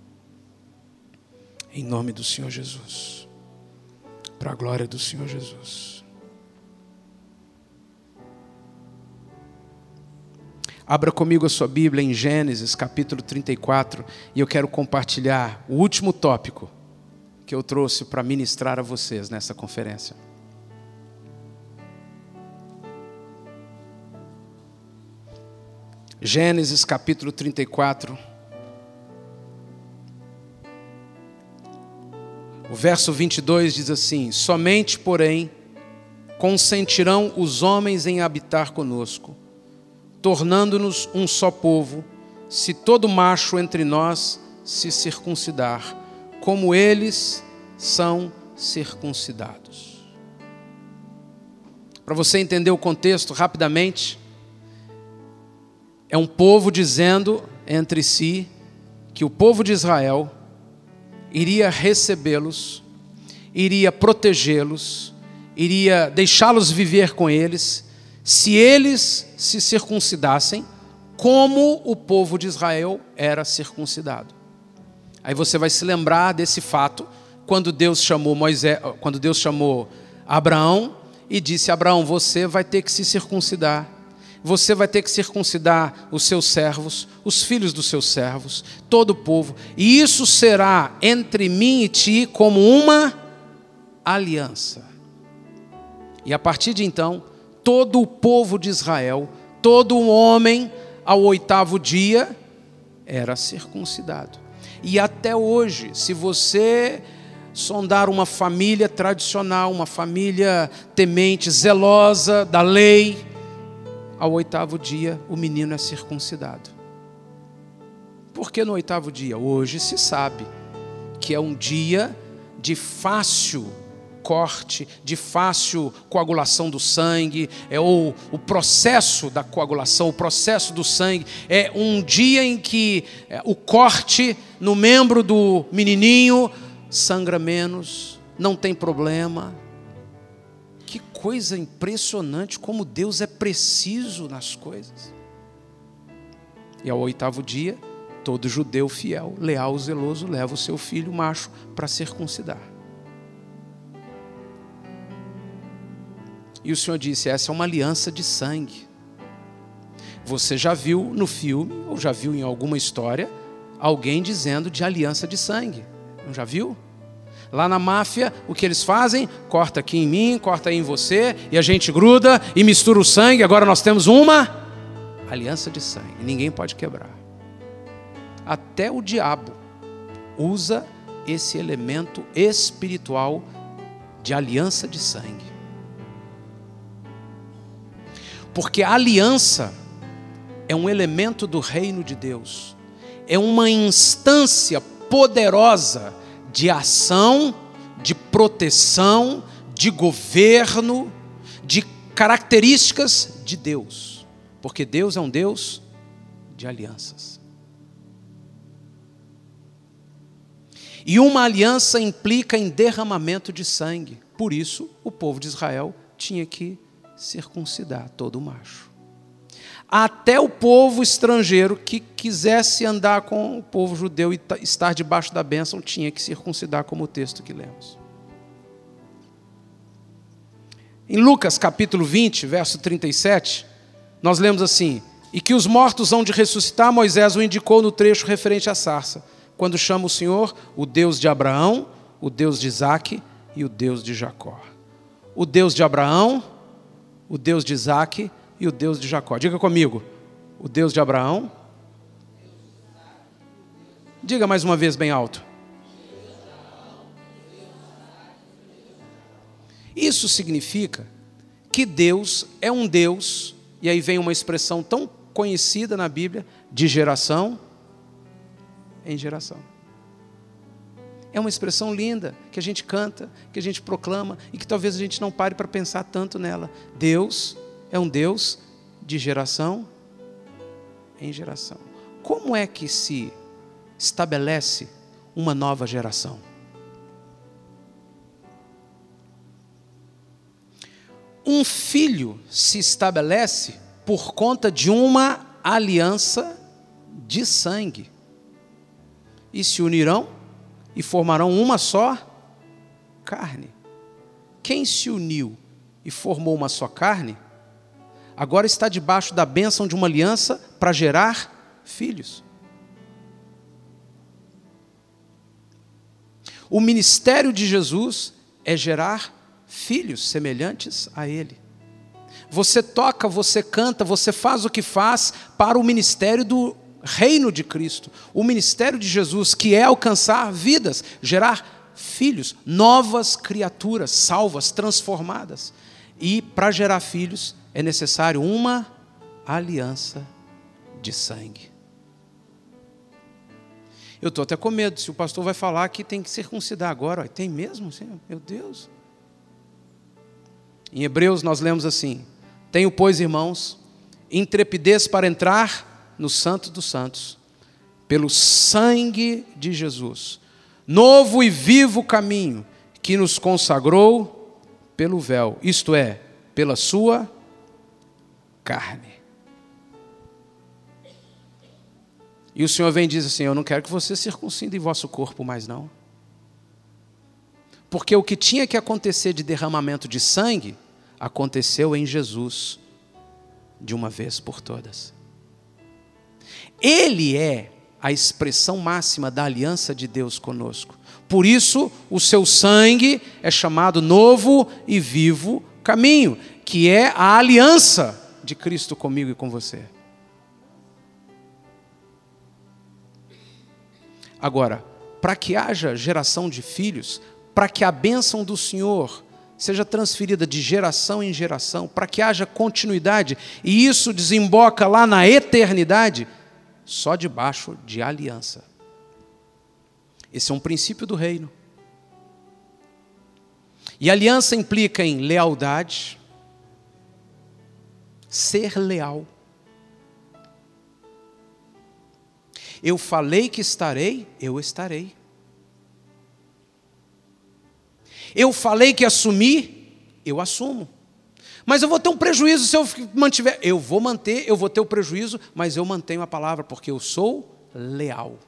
Em nome do Senhor Jesus. Para a glória do Senhor Jesus. Abra comigo a sua Bíblia em Gênesis capítulo trinta e quatro e eu quero compartilhar o último tópico que eu trouxe para ministrar a vocês nessa conferência. Gênesis capítulo trinta e quatro, o verso vinte e dois diz assim: somente, porém, consentirão os homens em habitar conosco, tornando-nos um só povo, se todo macho entre nós se circuncidar, como eles são circuncidados. Para você entender o contexto rapidamente, é um povo dizendo entre si que o povo de Israel iria recebê-los, iria protegê-los, iria deixá-los viver com eles, se eles se circuncidassem como o povo de Israel era circuncidado. Aí você vai se lembrar desse fato quando Deus chamou Moisés, quando Deus chamou Abraão e disse: Abraão, você vai ter que se circuncidar. Você vai ter que circuncidar os seus servos, os filhos dos seus servos, todo o povo. E isso será entre mim e ti como uma aliança. E a partir de então, todo o povo de Israel, todo homem, ao oitavo dia, era circuncidado. E até hoje, se você sondar uma família tradicional, uma família temente, zelosa da lei, ao oitavo dia o menino é circuncidado. Por que no oitavo dia? Hoje se sabe que é um dia de fácil corte, de fácil coagulação do sangue, é o, o processo da coagulação, o processo do sangue, é um dia em que é, o corte no membro do menininho sangra menos, não tem problema. Que coisa impressionante como Deus é preciso nas coisas. E ao oitavo dia, todo judeu fiel, leal, zeloso, leva o seu filho macho para circuncidar. E o Senhor disse: essa é uma aliança de sangue. Você já viu no filme, ou já viu em alguma história, alguém dizendo de aliança de sangue. Não já viu? Lá na máfia, o que eles fazem? Corta aqui em mim, corta aí em você, e a gente gruda e mistura o sangue. Agora nós temos uma aliança de sangue. Ninguém pode quebrar. Até o diabo usa esse elemento espiritual de aliança de sangue. Porque a aliança é um elemento do reino de Deus. É uma instância poderosa de ação, de proteção, de governo, de características de Deus. Porque Deus é um Deus de alianças. E uma aliança implica em derramamento de sangue. Por isso, o povo de Israel tinha que circuncidar todo macho. Até o povo estrangeiro que quisesse andar com o povo judeu e estar debaixo da bênção tinha que circuncidar, como o texto que lemos. Em Lucas capítulo vinte, verso trinta e sete, nós lemos assim: e que os mortos hão de ressuscitar, Moisés o indicou no trecho referente à sarça, quando chama o Senhor o Deus de Abraão, o Deus de Isaque e o Deus de Jacó. O Deus de Abraão, o Deus de Isaque e o Deus de Jacó. Diga comigo: o Deus de Abraão. Diga mais uma vez bem alto. Isso significa que Deus é um Deus, e aí vem uma expressão tão conhecida na Bíblia, de geração em geração. É uma expressão linda, que a gente canta, que a gente proclama, e que talvez a gente não pare para pensar tanto nela. Deus é um Deus de geração em geração. Como é que se estabelece uma nova geração? Um filho se estabelece por conta de uma aliança de sangue. E se unirão e formarão uma só carne. Quem se uniu e formou uma só carne, agora está debaixo da bênção de uma aliança para gerar filhos. O ministério de Jesus é gerar filhos semelhantes a Ele. Você toca, você canta, você faz o que faz para o ministério do reino de Cristo. O ministério de Jesus, que é alcançar vidas, gerar filhos, novas criaturas, salvas, transformadas. E para gerar filhos é necessário uma aliança de sangue. Eu estou até com medo, se o pastor vai falar que tem que circuncidar agora. Ó, tem mesmo? Meu Deus. Em Hebreus nós lemos assim: tenho, pois, irmãos, intrepidez para entrar no Santo dos Santos, pelo sangue de Jesus, novo e vivo caminho que nos consagrou pelo véu, isto é, pela sua carne. E o Senhor vem e diz assim: eu não quero que você circuncide em vosso corpo mais não. Porque o que tinha que acontecer de derramamento de sangue, aconteceu em Jesus, de uma vez por todas. Ele é a expressão máxima da aliança de Deus conosco. Por isso, o seu sangue é chamado novo e vivo caminho, que é a aliança de Cristo comigo e com você. Agora, para que haja geração de filhos, para que a bênção do Senhor seja transferida de geração em geração, para que haja continuidade, e isso desemboca lá na eternidade, só debaixo de aliança. Esse é um princípio do reino. E aliança implica em lealdade, ser leal. Eu falei que estarei, eu estarei. Eu falei que assumi, eu assumo. Mas eu vou ter um prejuízo se eu mantiver. Eu vou manter, eu vou ter o prejuízo, mas eu mantenho a palavra, porque eu sou leal.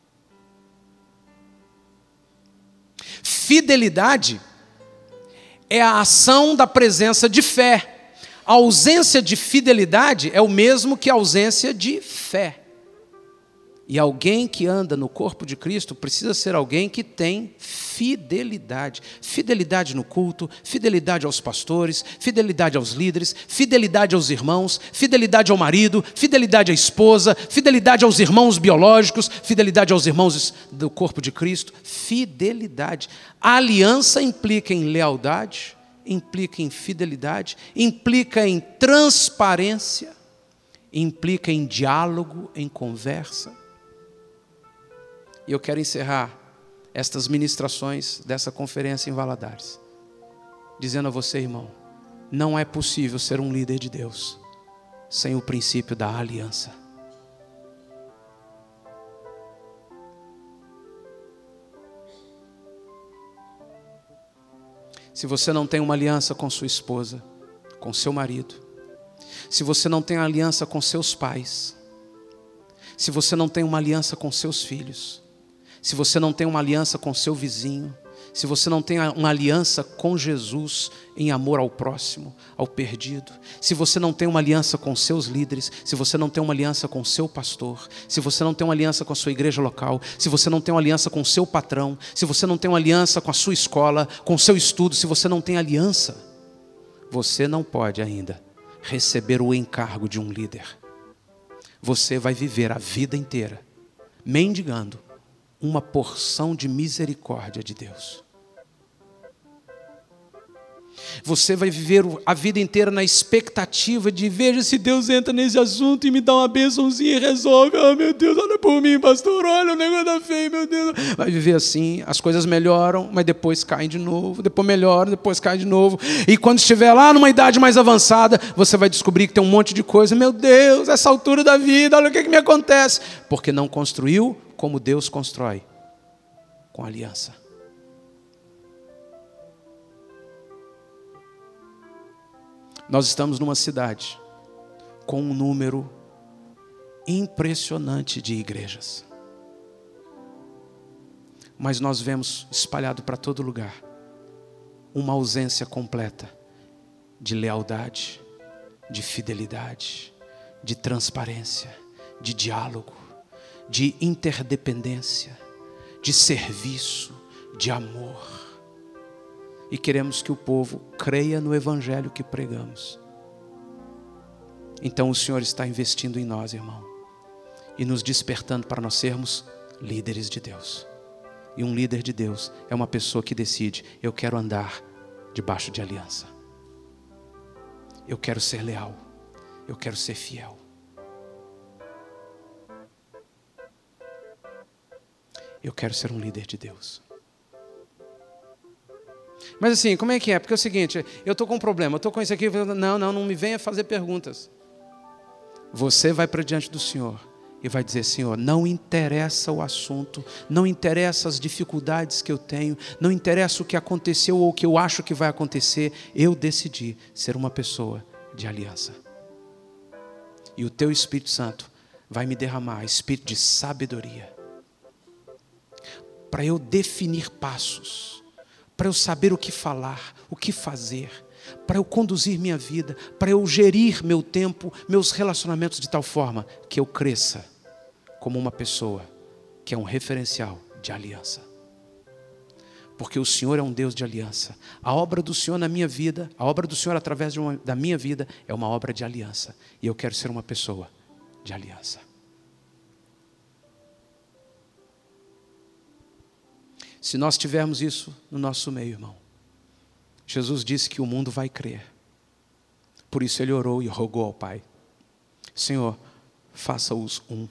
Fidelidade é a ação da presença de fé. A ausência de fidelidade é o mesmo que a ausência de fé. E alguém que anda no corpo de Cristo precisa ser alguém que tem fidelidade. Fidelidade no culto, fidelidade aos pastores, fidelidade aos líderes, fidelidade aos irmãos, fidelidade ao marido, fidelidade à esposa, fidelidade aos irmãos biológicos, fidelidade aos irmãos do corpo de Cristo. Fidelidade. A aliança implica em lealdade, implica em fidelidade, implica em transparência, implica em diálogo, em conversa. E eu quero encerrar estas ministrações dessa conferência em Valadares, dizendo a você, irmão, não é possível ser um líder de Deus sem o princípio da aliança. Se você não tem uma aliança com sua esposa, com seu marido, se você não tem aliança com seus pais, se você não tem uma aliança com seus filhos, se você não tem uma aliança com seu vizinho, se você não tem uma aliança com Jesus em amor ao próximo, ao perdido, se você não tem uma aliança com seus líderes, se você não tem uma aliança com seu pastor, se você não tem uma aliança com a sua igreja local, se você não tem uma aliança com seu patrão, se você não tem uma aliança com a sua escola, com seu estudo, se você não tem aliança, você não pode ainda receber o encargo de um líder. Você vai viver a vida inteira mendigando uma porção de misericórdia de Deus. Você vai viver a vida inteira na expectativa de veja se Deus entra nesse assunto e me dá uma bênçãozinha e resolve. Ah, meu Deus, olha por mim, pastor, olha o negócio da feio, meu Deus. Vai viver assim, as coisas melhoram, mas depois caem de novo, depois melhoram, depois caem de novo. E quando estiver lá numa idade mais avançada, você vai descobrir que tem um monte de coisa. Meu Deus, essa altura da vida, olha o que, que me acontece. Porque não construiu como Deus constrói, com aliança. Nós estamos numa cidade com um número impressionante de igrejas. Mas nós vemos espalhado para todo lugar uma ausência completa de lealdade, de fidelidade, de transparência, de diálogo, de interdependência, de serviço, de amor. E queremos que o povo creia no evangelho que pregamos. Então o Senhor está investindo em nós, irmão, e nos despertando para nós sermos líderes de Deus. E um líder de Deus é uma pessoa que decide: eu quero andar debaixo de aliança. Eu quero ser leal. Eu quero ser fiel. Eu quero ser um líder de Deus. Mas assim, como é que é? Porque é o seguinte, eu estou com um problema, eu estou com isso aqui. Não, não, não me venha fazer perguntas. Você vai para diante do Senhor e vai dizer: Senhor, não interessa o assunto, não interessa as dificuldades que eu tenho, não interessa o que aconteceu ou o que eu acho que vai acontecer, eu decidi ser uma pessoa de aliança. E o teu Espírito Santo vai me derramar espírito de sabedoria, para eu definir passos, para eu saber o que falar, o que fazer, para eu conduzir minha vida, para eu gerir meu tempo, meus relacionamentos de tal forma que eu cresça como uma pessoa que é um referencial de aliança. Porque o Senhor é um Deus de aliança. A obra do Senhor na minha vida, a obra do Senhor através de uma, da minha vida é uma obra de aliança. E eu quero ser uma pessoa de aliança. Se nós tivermos isso no nosso meio, irmão, Jesus disse que o mundo vai crer. Por isso ele orou e rogou ao Pai: Senhor, faça-os um,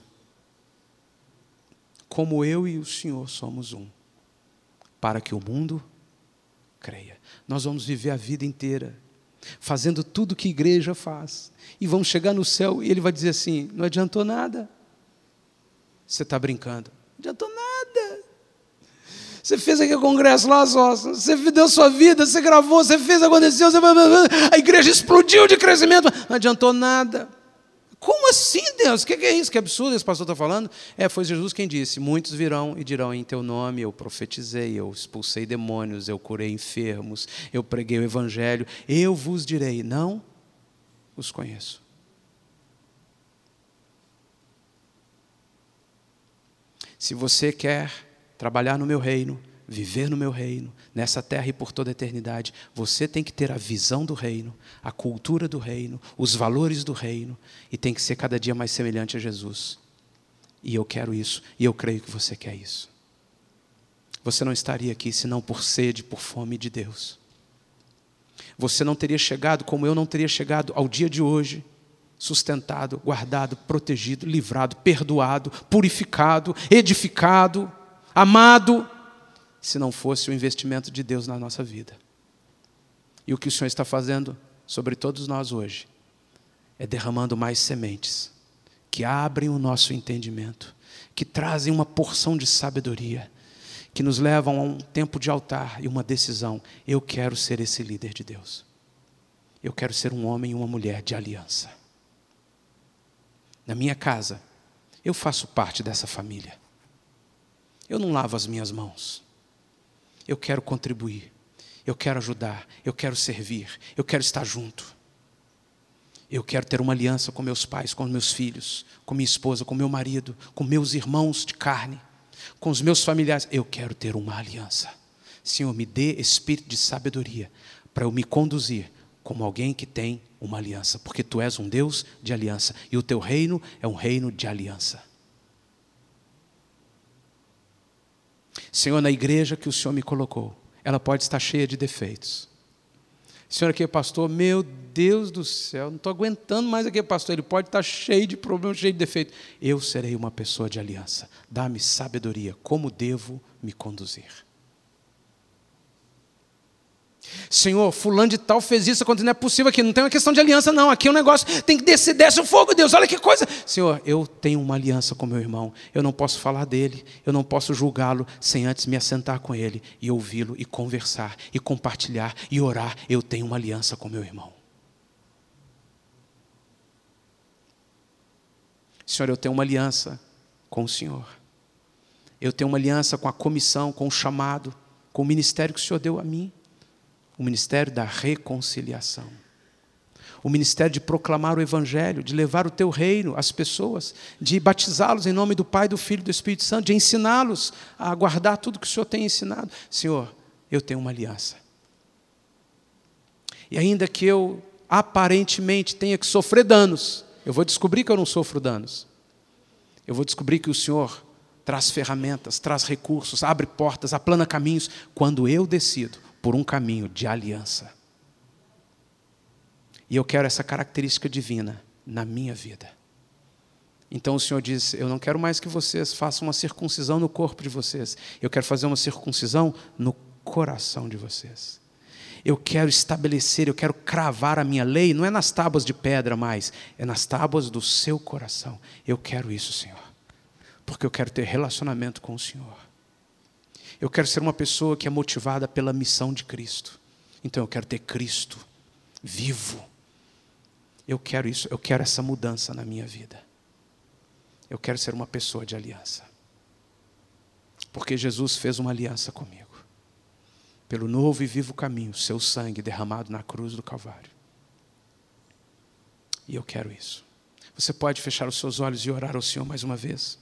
como eu e o Senhor somos um, para que o mundo creia. Nós vamos viver a vida inteira fazendo tudo que a igreja faz, e vamos chegar no céu e ele vai dizer assim: não adiantou nada. Você está brincando? Não adiantou nada. Você fez aquele congresso lá só, você deu sua vida, você gravou, você fez, aconteceu, você... a igreja explodiu de crescimento, não adiantou nada. Como assim, Deus? O que é isso? Que absurdo esse pastor está falando? É, foi Jesus quem disse: muitos virão e dirão em teu nome, eu profetizei, eu expulsei demônios, eu curei enfermos, eu preguei o evangelho, eu vos direi, não os conheço. Se você quer trabalhar no meu reino, viver no meu reino, nessa terra e por toda a eternidade, você tem que ter a visão do reino, a cultura do reino, os valores do reino, e tem que ser cada dia mais semelhante a Jesus. E eu quero isso, e eu creio que você quer isso. Você não estaria aqui senão por sede, por fome de Deus. Você não teria chegado, como eu não teria chegado ao dia de hoje, sustentado, guardado, protegido, livrado, perdoado, purificado, edificado, amado, se não fosse o investimento de Deus na nossa vida. E o que o Senhor está fazendo sobre todos nós hoje é derramando mais sementes que abrem o nosso entendimento, que trazem uma porção de sabedoria, que nos levam a um tempo de altar e uma decisão: eu quero ser esse líder de Deus. Eu quero ser um homem e uma mulher de aliança. Na minha casa, eu faço parte dessa família. Eu não lavo as minhas mãos. Eu quero contribuir, eu quero ajudar, eu quero servir, eu quero estar junto. Eu quero ter uma aliança com meus pais, com meus filhos, com minha esposa, com meu marido, com meus irmãos de carne, com os meus familiares. Eu quero ter uma aliança. Senhor, me dê espírito de sabedoria para eu me conduzir como alguém que tem uma aliança, porque Tu és um Deus de aliança e o Teu reino é um reino de aliança. Senhor, na igreja que o Senhor me colocou, ela pode estar cheia de defeitos. Senhor, aqui é pastor, meu Deus do céu, não estou aguentando mais aqui, pastor, ele pode estar cheio de problemas, cheio de defeitos. Eu serei uma pessoa de aliança. Dá-me sabedoria, como devo me conduzir. Senhor, fulano de tal fez isso, não é possível aqui, não tem uma questão de aliança não, aqui é um negócio, tem que descer, desce o fogo, Deus, olha que coisa. Senhor, eu tenho uma aliança com meu irmão, eu não posso falar dele, eu não posso julgá-lo sem antes me assentar com ele e ouvi-lo e conversar e compartilhar e orar. Eu tenho uma aliança com meu irmão. Senhor, eu tenho uma aliança com o Senhor, eu tenho uma aliança com a comissão, com o chamado, com o ministério que o Senhor deu a mim. O ministério da reconciliação. O ministério de proclamar o Evangelho, de levar o Teu reino às pessoas, de batizá-los em nome do Pai, do Filho e do Espírito Santo, de ensiná-los a guardar tudo que o Senhor tem ensinado. Senhor, eu tenho uma aliança. E ainda que eu aparentemente tenha que sofrer danos, eu vou descobrir que eu não sofro danos. Eu vou descobrir que o Senhor traz ferramentas, traz recursos, abre portas, aplana caminhos, quando eu decido por um caminho de aliança. E eu quero essa característica divina na minha vida. Então o Senhor diz, eu não quero mais que vocês façam uma circuncisão no corpo de vocês. Eu quero fazer uma circuncisão no coração de vocês. Eu quero estabelecer, eu quero cravar a minha lei, não é nas tábuas de pedra mais, é nas tábuas do seu coração. Eu quero isso, Senhor, porque eu quero ter relacionamento com o Senhor. Eu quero ser uma pessoa que é motivada pela missão de Cristo. Então eu quero ter Cristo vivo. Eu quero isso, eu quero essa mudança na minha vida. Eu quero ser uma pessoa de aliança. Porque Jesus fez uma aliança comigo. Pelo novo e vivo caminho, seu sangue derramado na cruz do Calvário. E eu quero isso. Você pode fechar os seus olhos e orar ao Senhor mais uma vez?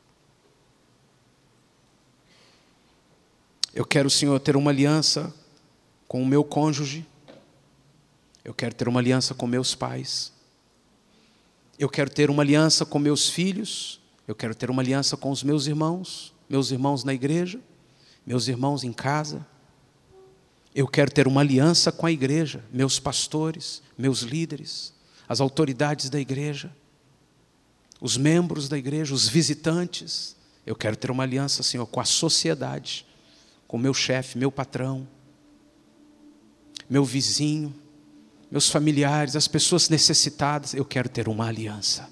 Eu quero, Senhor, ter uma aliança com o meu cônjuge. Eu quero ter uma aliança com meus pais. Eu quero ter uma aliança com meus filhos. Eu quero ter uma aliança com os meus irmãos. Meus irmãos na igreja. Meus irmãos em casa. Eu quero ter uma aliança com a igreja. Meus pastores, meus líderes, as autoridades da igreja, os membros da igreja, os visitantes. Eu quero ter uma aliança, Senhor, com a sociedade, com meu chefe, meu patrão, meu vizinho, meus familiares, as pessoas necessitadas. Eu quero ter uma aliança.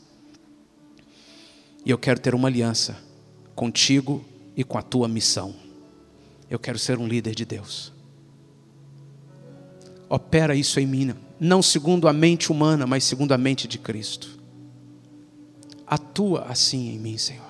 E eu quero ter uma aliança contigo e com a tua missão. Eu quero ser um líder de Deus. Opera isso em mim, não segundo a mente humana, mas segundo a mente de Cristo. Atua assim em mim, Senhor.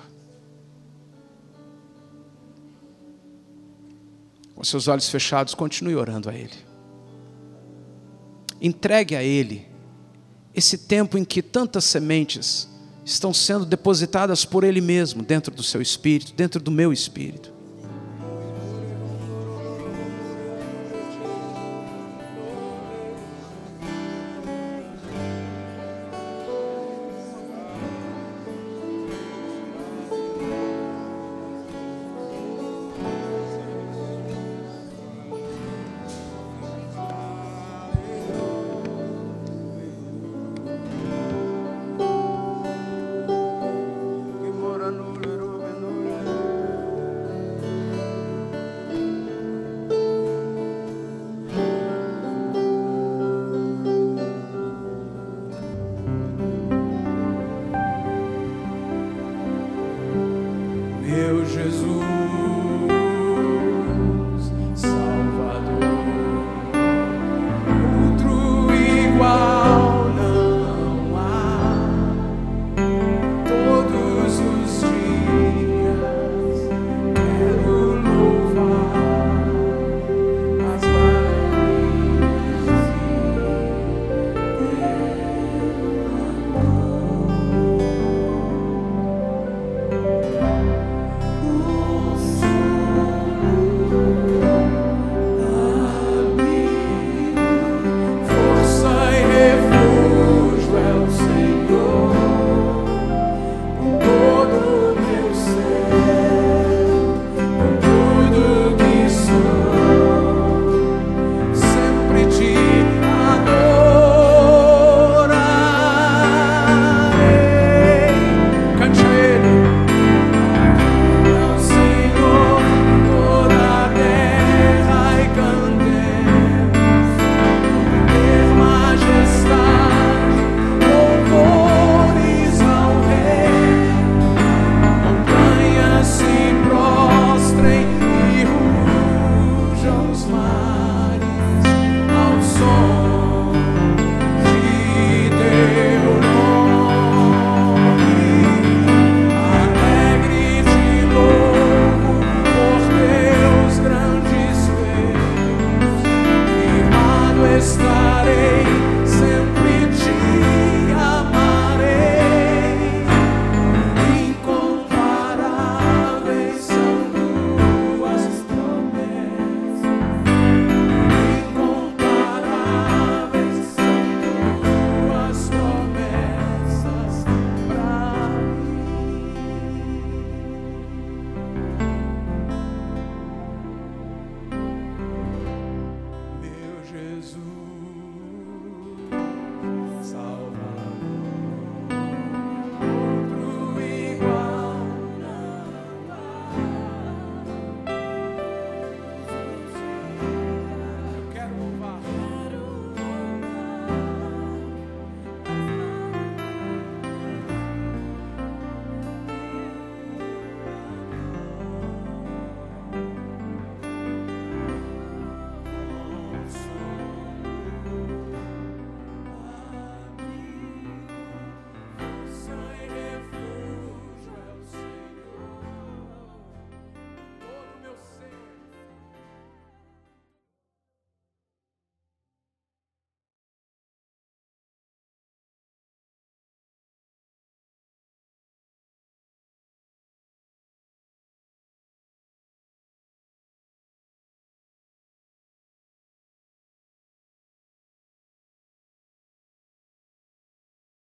Com seus olhos fechados, continue orando a Ele. Entregue a Ele esse tempo em que tantas sementes estão sendo depositadas por Ele mesmo, dentro do seu espírito, dentro do meu espírito.